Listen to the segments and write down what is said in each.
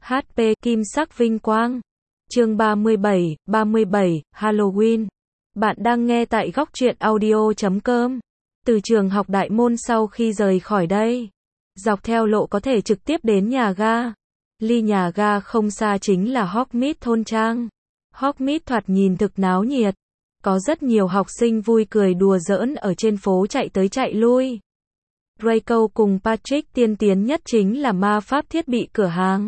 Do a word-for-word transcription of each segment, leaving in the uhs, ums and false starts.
hát pê Kim sắc vinh quang. Chương ba mươi bảy, ba mươi bảy, Halloween. Bạn đang nghe tại góc truyện audio chấm com. Từ trường học Đại Môn sau khi rời khỏi đây, dọc theo lộ có thể trực tiếp đến nhà ga. Ly nhà ga không xa chính là Hogsmeade thôn trang. Hogsmeade thoạt nhìn thực náo nhiệt. Có rất nhiều học sinh vui cười đùa giỡn ở trên phố chạy tới chạy lui. Draco cùng Patrick tiên tiến nhất chính là ma pháp thiết bị cửa hàng.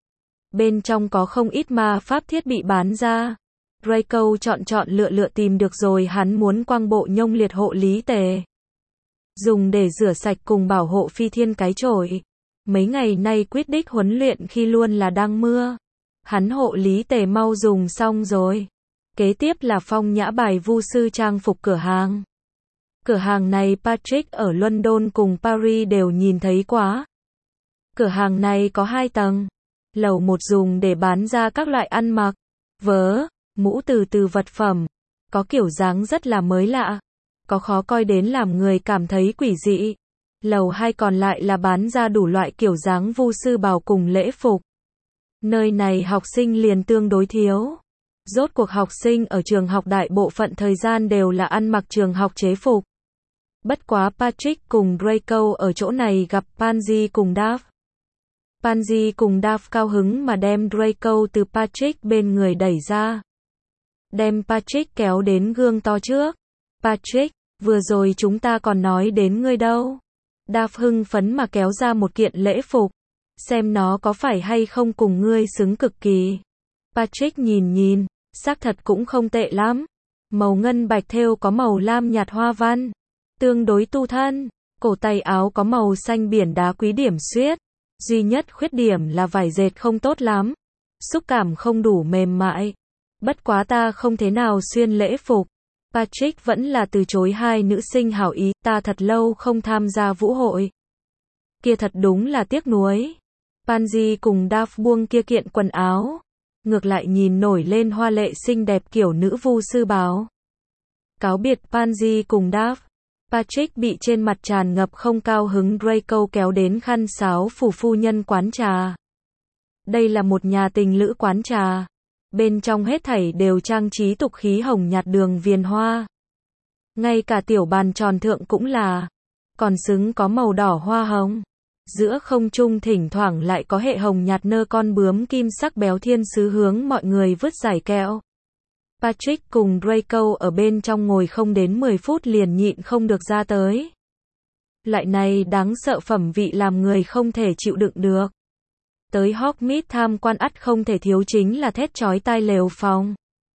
Bên trong có không ít ma pháp thiết bị bán ra. Draco chọn chọn lựa lựa tìm được rồi hắn muốn quang bộ nhông liệt hộ lý tề. Dùng để rửa sạch cùng bảo hộ phi thiên cái chổi. Mấy ngày nay Quidditch huấn luyện khi luôn là đang mưa. Hắn hộ lý tề mau dùng xong rồi. Kế tiếp là phong nhã bài vu sư trang phục cửa hàng. Cửa hàng này Patrick ở London cùng Paris đều nhìn thấy quá. Cửa hàng này có hai tầng. Lầu một dùng để bán ra các loại ăn mặc, vớ, mũ từ từ vật phẩm. Có kiểu dáng rất là mới lạ. Có khó coi đến làm người cảm thấy quỷ dị. Lầu hai còn lại là bán ra đủ loại kiểu dáng vu sư bào cùng lễ phục. Nơi này học sinh liền tương đối thiếu. Rốt cuộc học sinh ở trường học đại bộ phận thời gian đều là ăn mặc trường học chế phục. Bất quá Patrick cùng Draco ở chỗ này gặp Pansy cùng Duff. Pansy cùng Duff cao hứng mà đem Draco từ Patrick bên người đẩy ra. Đem Patrick kéo đến gương to trước. Patrick, vừa rồi chúng ta còn nói đến ngươi đâu. Duff hưng phấn mà kéo ra một kiện lễ phục. Xem nó có phải hay không cùng ngươi xứng cực kỳ. Patrick nhìn nhìn, xác thật cũng không tệ lắm. Màu ngân bạch thêu có màu lam nhạt hoa văn. Tương đối tu thân. Cổ tay áo có màu xanh biển đá quý điểm xuyết. Duy nhất khuyết điểm là vải dệt không tốt lắm. Xúc cảm không đủ mềm mại. Bất quá ta không thế nào xuyên lễ phục. Patrick vẫn là từ chối hai nữ sinh hảo ý. Ta thật lâu không tham gia vũ hội. Kia thật đúng là tiếc nuối. Pansy cùng Duff buông kia kiện quần áo. Ngược lại nhìn nổi lên hoa lệ xinh đẹp kiểu nữ vu sư bào. Cáo biệt Pansy cùng Duff. Patrick bị trên mặt tràn ngập không cao hứng Draco kéo đến khăn sáo phủ phu nhân quán trà. Đây là một nhà tình lữ quán trà. Bên trong hết thảy đều trang trí tục khí hồng nhạt đường viền hoa. Ngay cả tiểu bàn tròn thượng cũng là. Còn xứng có màu đỏ hoa hồng. Giữa không trung thỉnh thoảng lại có hệ hồng nhạt nơ con bướm kim sắc béo thiên sứ hướng mọi người vứt giải kẹo. Patrick cùng Draco ở bên trong ngồi không đến mười phút liền nhịn không được ra tới. Loại này đáng sợ phẩm vị làm người không thể chịu đựng được. Tới Hogsmeade tham quan ắt không thể thiếu chính là thét chói tai lều phòng.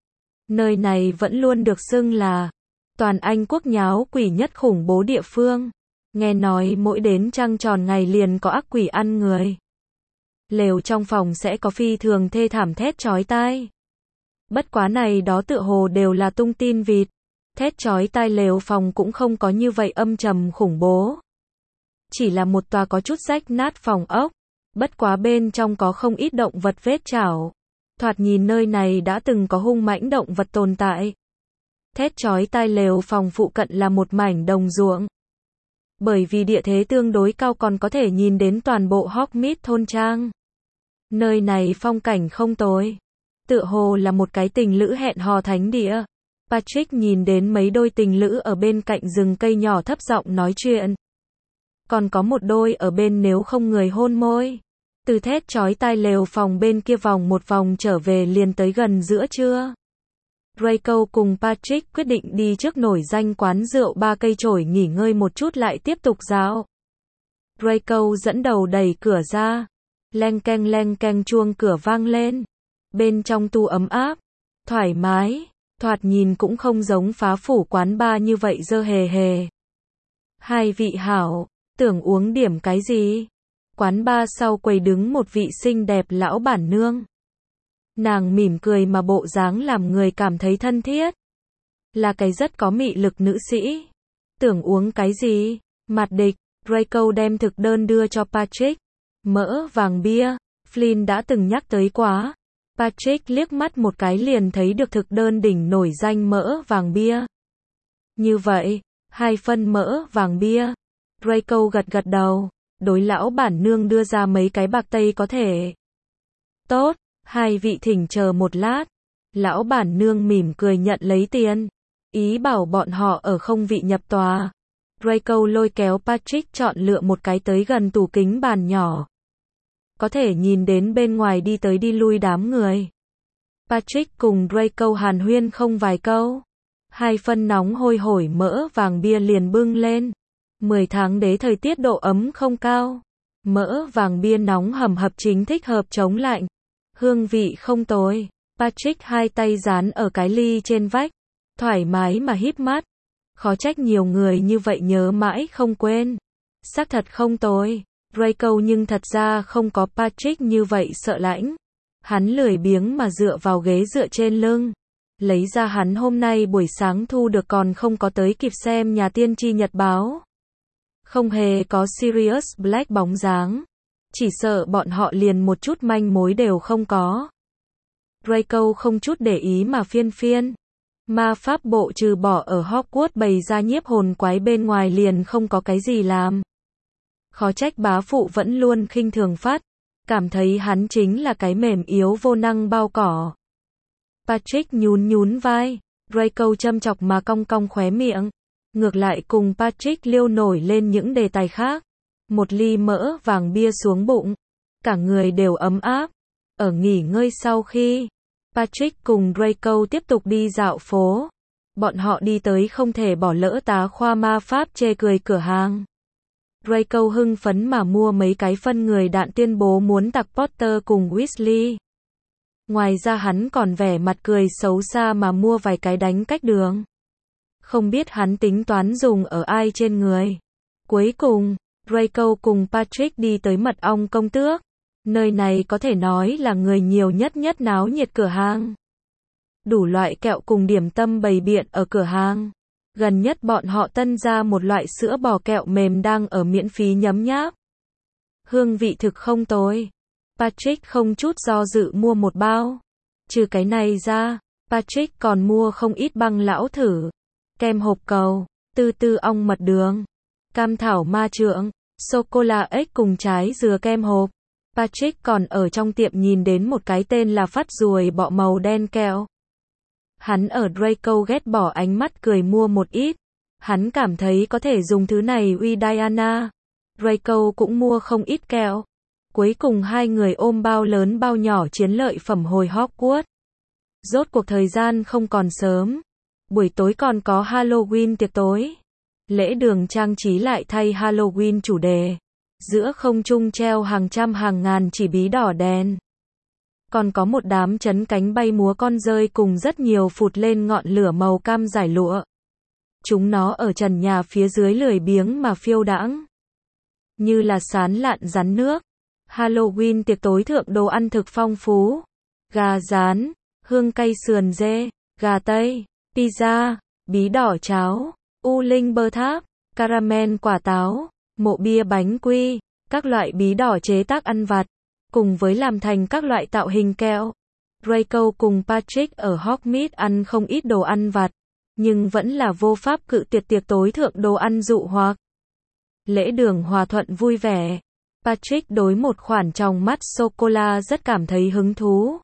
Nơi này vẫn luôn được xưng là toàn Anh quốc nháo quỷ nhất khủng bố địa phương. Nghe nói mỗi đến trăng tròn ngày liền có ác quỷ ăn người. Lều trong phòng sẽ có phi thường thê thảm thét chói tai. Bất quá này đó tựa hồ đều là tung tin vịt. Thét chói tai lều phòng cũng không có như vậy âm trầm khủng bố. Chỉ là một tòa có chút rách nát phòng ốc. Bất quá bên trong có không ít động vật vết chảo. Thoạt nhìn nơi này đã từng có hung mãnh động vật tồn tại. Thét chói tai lều phòng phụ cận là một mảnh đồng ruộng. Bởi vì địa thế tương đối cao còn có thể nhìn đến toàn bộ Hogsmeade thôn trang. Nơi này phong cảnh không tồi. Tựa hồ là một cái tình lữ hẹn hò thánh địa. Patrick nhìn đến mấy đôi tình lữ ở bên cạnh rừng cây nhỏ thấp giọng nói chuyện. Còn có một đôi ở bên nếu không người hôn môi. Từ thét chói tai lều phòng bên kia vòng một vòng trở về liền tới gần giữa trưa. Draco cùng Patrick quyết định đi trước nổi danh quán rượu ba cây chổi nghỉ ngơi một chút lại tiếp tục dạo. Draco dẫn đầu đẩy cửa ra. Leng keng leng keng chuông cửa vang lên. Bên trong tu ấm áp, thoải mái, thoạt nhìn cũng không giống phá phủ quán bar như vậy dơ hề hề. Hai vị hảo, tưởng uống điểm cái gì? Quán bar sau quầy đứng một vị xinh đẹp lão bản nương. Nàng mỉm cười mà bộ dáng làm người cảm thấy thân thiết. Là cái rất có mị lực nữ sĩ. Tưởng uống cái gì? Mặt địch, Draco đem thực đơn đưa cho Patrick. Mỡ vàng bia, Flynn đã từng nhắc tới quá. Patrick liếc mắt một cái liền thấy được thực đơn đỉnh nổi danh mỡ vàng bia. Như vậy, hai phân mỡ vàng bia. Draco gật gật đầu, đối lão bản nương đưa ra mấy cái bạc tây có thể. tốt, hai vị thỉnh chờ một lát. Lão bản nương mỉm cười nhận lấy tiền. Ý bảo bọn họ ở không vị nhập tòa. Draco lôi kéo Patrick chọn lựa một cái tới gần tủ kính bàn nhỏ. Có thể nhìn đến bên ngoài đi tới đi lui đám người. Patrick cùng Draco hàn huyên không vài câu. Hai phân nóng hôi hổi mỡ vàng bia liền bưng lên. mười tháng đế thời tiết độ ấm không cao. Mỡ vàng bia nóng hầm hập chính thích hợp chống lạnh. Hương vị không tồi. Patrick hai tay dán ở cái ly trên vách. Thoải mái mà híp mắt. Khó trách nhiều người như vậy nhớ mãi không quên. Xác thật không tồi. Draco nhưng thật ra không có Patrick như vậy sợ lãnh. Hắn lười biếng mà dựa vào ghế dựa trên lưng. Lấy ra hắn hôm nay buổi sáng thu được còn không có tới kịp xem nhà tiên tri nhật báo. Không hề có Sirius Black bóng dáng. Chỉ sợ bọn họ liền một chút manh mối đều không có. Draco không chút để ý mà phiên phiên. Ma pháp bộ trừ bỏ ở Hogwarts bày ra nhiếp hồn quái bên ngoài liền không có cái gì làm. Khó trách bá phụ vẫn luôn khinh thường phát. Cảm thấy hắn chính là cái mềm yếu vô năng bao cỏ. Patrick nhún nhún vai. Draco châm chọc mà cong cong khóe miệng. Ngược lại cùng Patrick liêu nổi lên những đề tài khác. Một ly mỡ vàng bia xuống bụng. Cả người đều ấm áp. Ở nghỉ ngơi sau khi, Patrick cùng Draco tiếp tục đi dạo phố. Bọn họ đi tới không thể bỏ lỡ tá khoa ma pháp chê cười cửa hàng. Draco hưng phấn mà mua mấy cái phân người đạn tuyên bố muốn tặng Potter cùng Weasley. Ngoài ra hắn còn vẻ mặt cười xấu xa mà mua vài cái đánh cách đường. Không biết hắn tính toán dùng ở ai trên người. Cuối cùng, Draco cùng Patrick đi tới mật ong công tước. Nơi này có thể nói là người nhiều nhất nhất náo nhiệt cửa hàng. Đủ loại kẹo cùng điểm tâm bày biện ở cửa hàng. Gần nhất bọn họ tân ra một loại sữa bò kẹo mềm đang ở miễn phí nhấm nháp. Hương vị thực không tồi. Patrick không chút do dự mua một bao. Trừ cái này ra, Patrick còn mua không ít băng lão thử, kem hộp cầu, tư tư ong mật đường, cam thảo ma trượng, sô-cô-la ếch cùng trái dừa kem hộp. Patrick còn ở trong tiệm nhìn đến một cái tên là phát ruồi bọ màu đen kẹo. Hắn ở Draco ghét bỏ ánh mắt cười mua một ít. Hắn cảm thấy có thể dùng thứ này uy Diana. Draco cũng mua không ít kẹo. Cuối cùng hai người ôm bao lớn bao nhỏ chiến lợi phẩm hồi Hogwarts. Rốt cuộc thời gian không còn sớm. Buổi tối còn có Halloween tiệc tối. Lễ đường trang trí lại thay Halloween chủ đề. Giữa không trung treo hàng trăm hàng ngàn chỉ bí đỏ đèn. Còn có một đám chấn cánh bay múa con dơi cùng rất nhiều phụt lên ngọn lửa màu cam giải lụa. Chúng nó ở trần nhà phía dưới lười biếng mà phiêu đãng. Như là sán lạn rắn nước. Halloween tiệc tối thượng đồ ăn thực phong phú. Gà rán, hương cay sườn dê, gà tây, pizza, bí đỏ cháo, u linh bơ tháp, caramel quả táo, mộ bia bánh quy, các loại bí đỏ chế tác ăn vặt, cùng với làm thành các loại tạo hình kẹo. Draco cùng Patrick ở Hogsmeade ăn không ít đồ ăn vặt, nhưng vẫn là vô pháp cự tuyệt tiệc tối thượng đồ ăn dụ hoặc. Lễ đường hòa thuận vui vẻ. Patrick đối một khoản trong mắt sô-cô-la rất cảm thấy hứng thú.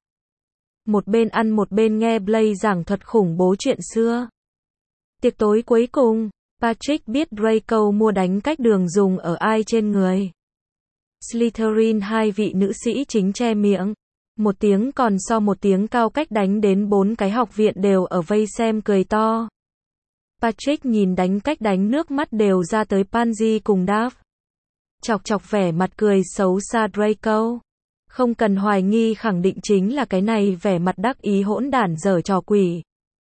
Một bên ăn một bên nghe Blaise giảng thuật khủng bố chuyện xưa. Tiệc tối cuối cùng, Patrick biết Draco mua đánh cách đường dùng ở ai trên người. Slytherin hai vị nữ sĩ chính che miệng. Một tiếng còn so một tiếng cao cách đánh đến bốn cái học viện đều ở vây xem cười to. Patrick nhìn đánh cách đánh nước mắt đều ra tới Pansy cùng Dav. Chọc chọc vẻ mặt cười xấu xa Draco. Không cần hoài nghi khẳng định chính là cái này vẻ mặt đắc ý hỗn đản giở trò quỷ.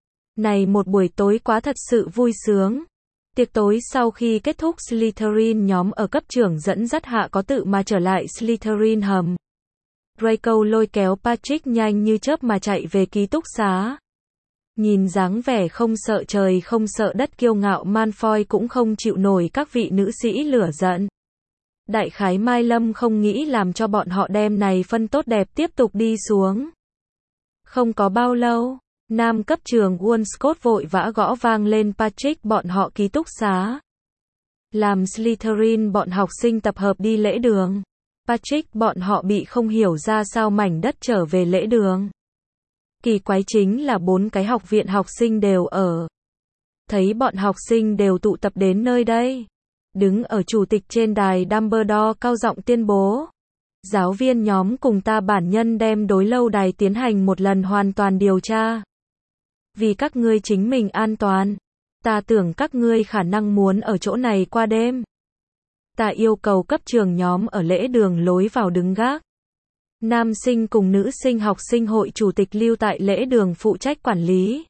Này một buổi tối quá thật sự vui sướng. Tiệc tối sau khi kết thúc Slytherin nhóm ở cấp trưởng dẫn dắt hạ có tự mà trở lại Slytherin hầm. Draco lôi kéo Patrick nhanh như chớp mà chạy về ký túc xá. Nhìn dáng vẻ không sợ trời không sợ đất kiêu ngạo Malfoy cũng không chịu nổi các vị nữ sĩ lửa giận. Đại khái Mai Lâm không nghĩ làm cho bọn họ đem này phân tốt đẹp tiếp tục đi xuống. Không có bao lâu, nam cấp trường Wonscott vội vã gõ vang lên Patrick bọn họ ký túc xá. Làm Slytherin bọn học sinh tập hợp đi lễ đường. Patrick bọn họ bị không hiểu ra sao mảnh đất trở về lễ đường. Kỳ quái chính là bốn cái học viện học sinh đều ở. Thấy bọn học sinh đều tụ tập đến nơi đây. Đứng ở chủ tịch trên đài Dumbledore cao giọng tuyên bố. Giáo viên nhóm cùng ta bản nhân đem đối lâu đài tiến hành một lần hoàn toàn điều tra. Vì các ngươi chính mình an toàn. Ta tưởng các ngươi khả năng muốn ở chỗ này qua đêm. Ta yêu cầu cấp trường nhóm ở lễ đường lối vào đứng gác. Nam sinh cùng nữ sinh học sinh hội chủ tịch lưu tại lễ đường phụ trách quản lý.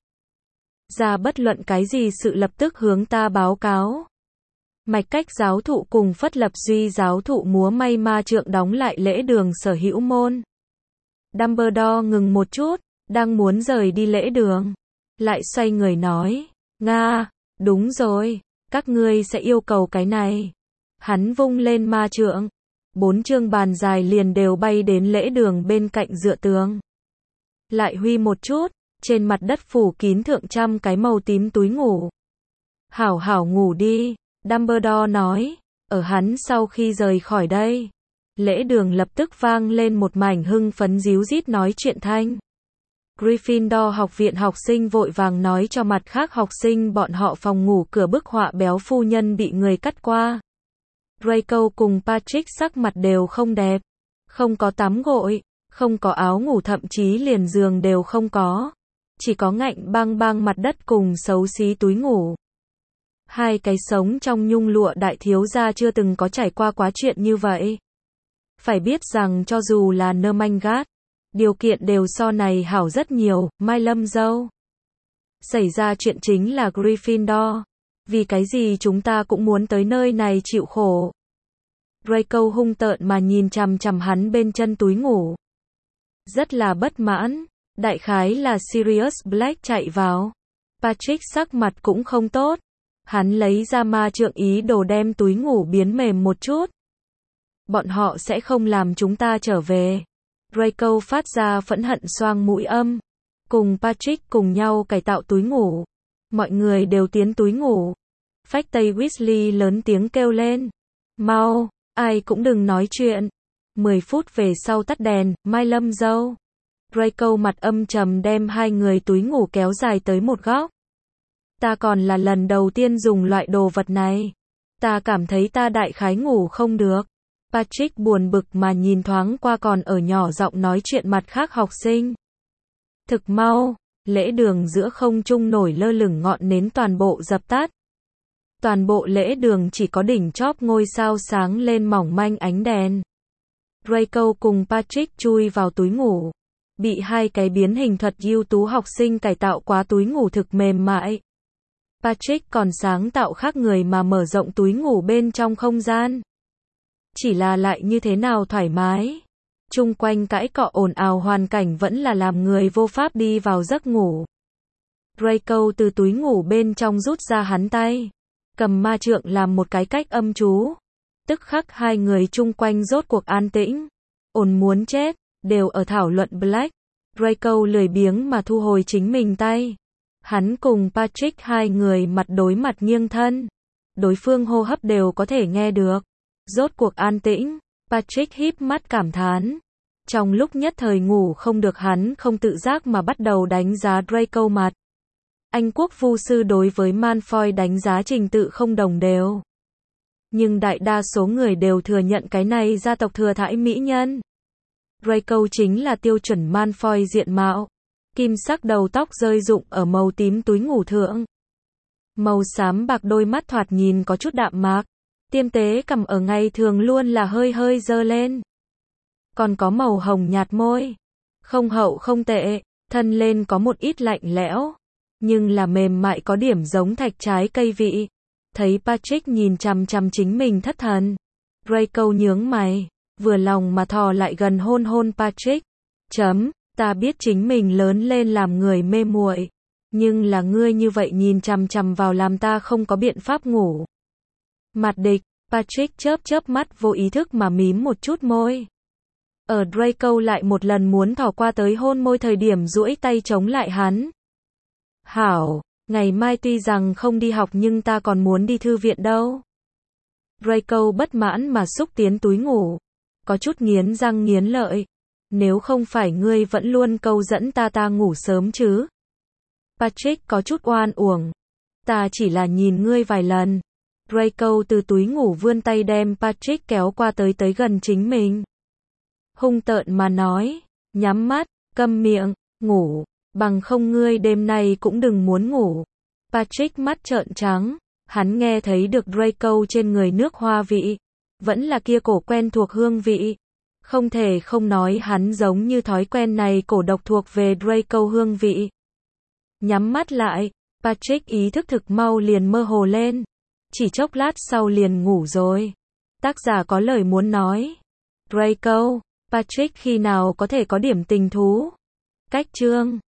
Ra bất luận cái gì sự lập tức hướng ta báo cáo. Mạch Cách giáo thụ cùng Phất Lập Duy giáo thụ múa may ma trượng đóng lại lễ đường sở hữu môn. Dumbledore ngừng một chút, đang muốn rời đi lễ đường. Lại xoay người nói, Nga, đúng rồi, các ngươi sẽ yêu cầu cái này. Hắn vung lên ma trượng. Bốn chương bàn dài liền đều bay đến lễ đường bên cạnh dựa tường. Lại huy một chút, trên mặt đất phủ kín thượng trăm cái màu tím túi ngủ. Hảo hảo ngủ đi, Dumbledore nói, ở hắn sau khi rời khỏi đây. Lễ đường lập tức vang lên một mảnh hưng phấn díu dít nói chuyện thanh. Gryffindor học viện học sinh vội vàng nói cho mặt khác học sinh bọn họ phòng ngủ cửa bức họa béo phu nhân bị người cắt qua. Draco cùng Patrick sắc mặt đều không đẹp. Không có tắm gội, không có áo ngủ thậm chí liền giường đều không có. Chỉ có ngạnh băng băng mặt đất cùng xấu xí túi ngủ. Hai cái sống trong nhung lụa đại thiếu gia chưa từng có trải qua quá chuyện như vậy. Phải biết rằng cho dù là nơ manh gát, điều kiện đều so này hảo rất nhiều, Mai Lâm dâu. Xảy ra chuyện chính là Gryffindor. Vì cái gì chúng ta cũng muốn tới nơi này chịu khổ. Draco hung tợn mà nhìn chằm chằm hắn bên chân túi ngủ. Rất là bất mãn. Đại khái là Sirius Black chạy vào. Patrick sắc mặt cũng không tốt. Hắn lấy ra ma trượng ý đồ đem túi ngủ biến mềm một chút. Bọn họ sẽ không làm chúng ta trở về. Draco phát ra phẫn hận xoang mũi âm. Cùng Patrick cùng nhau cải tạo túi ngủ. Mọi người đều tiến túi ngủ. Phách Tây Weasley lớn tiếng kêu lên. Mau, ai cũng đừng nói chuyện. Mười phút về sau tắt đèn, Mai Lâm dâu. Draco mặt âm trầm đem hai người túi ngủ kéo dài tới một góc. Ta còn là lần đầu tiên dùng loại đồ vật này. Ta cảm thấy ta đại khái ngủ không được. Patrick buồn bực mà nhìn thoáng qua còn ở nhỏ giọng nói chuyện mặt khác học sinh. Thực mau, lễ đường giữa không trung nổi lơ lửng ngọn nến toàn bộ dập tắt. Toàn bộ lễ đường chỉ có đỉnh chóp ngôi sao sáng lên mỏng manh ánh đèn. Draco cùng Patrick chui vào túi ngủ. Bị hai cái biến hình thuật ưu tú học sinh cải tạo quá túi ngủ thực mềm mại. Patrick còn sáng tạo khác người mà mở rộng túi ngủ bên trong không gian. Chỉ là lại như thế nào thoải mái. Chung quanh cãi cọ ồn ào hoàn cảnh vẫn là làm người vô pháp đi vào giấc ngủ. Draco từ túi ngủ bên trong rút ra hắn tay. Cầm ma trượng làm một cái cách âm chú. Tức khắc hai người chung quanh rốt cuộc an tĩnh. Ồn muốn chết, đều ở thảo luận Black. Draco lười biếng mà thu hồi chính mình tay. Hắn cùng Patrick hai người mặt đối mặt nghiêng thân. Đối phương hô hấp đều có thể nghe được. Rốt cuộc an tĩnh, Patrick híp mắt cảm thán. Trong lúc nhất thời ngủ không được hắn không tự giác mà bắt đầu đánh giá Draco mặt. Anh quốc vu sư đối với Malfoy đánh giá trình tự không đồng đều. Nhưng đại đa số người đều thừa nhận cái này gia tộc thừa thãi mỹ nhân. Draco chính là tiêu chuẩn Malfoy diện mạo. Kim sắc đầu tóc rơi rụng ở màu tím túi ngủ thượng. Màu xám bạc đôi mắt thoạt nhìn có chút đạm mạc. Tiêm tế cằm ở ngày thường luôn là hơi hơi dơ lên. Còn có màu hồng nhạt môi. Không hậu không tệ, thân lên có một ít lạnh lẽo. Nhưng là mềm mại có điểm giống thạch trái cây vị. Thấy Patrick nhìn chằm chằm chính mình thất thần. Draco nhướng mày, vừa lòng mà thò lại gần hôn hôn Patrick. Chấm, ta biết chính mình lớn lên làm người mê muội. Nhưng là ngươi như vậy nhìn chằm chằm vào làm ta không có biện pháp ngủ. Mặt địch, Patrick chớp chớp mắt vô ý thức mà mím một chút môi. Ở Draco lại một lần muốn thò qua tới hôn môi thời điểm duỗi tay chống lại hắn. Hảo, ngày mai tuy rằng không đi học nhưng ta còn muốn đi thư viện đâu. Draco bất mãn mà xúc tiến túi ngủ. có chút nghiến răng nghiến lợi. Nếu không phải ngươi vẫn luôn câu dẫn ta ta ngủ sớm chứ. Patrick có chút oan uổng. Ta chỉ là nhìn ngươi vài lần. Draco từ túi ngủ vươn tay đem Patrick kéo qua tới tới gần chính mình. Hung tợn mà nói, nhắm mắt, câm miệng, ngủ, bằng không ngươi đêm nay cũng đừng muốn ngủ. Patrick mắt trợn trắng, hắn nghe thấy được Draco trên người nước hoa vị, vẫn là kia cổ quen thuộc hương vị. Không thể không nói hắn giống như thói quen này cổ độc thuộc về Draco hương vị. Nhắm mắt lại, Patrick ý thức thực mau liền mơ hồ lên. Chỉ chốc lát sau liền ngủ rồi. Tác giả có lời muốn nói. Draco, Patrick khi nào có thể có điểm tình thú? Cách chương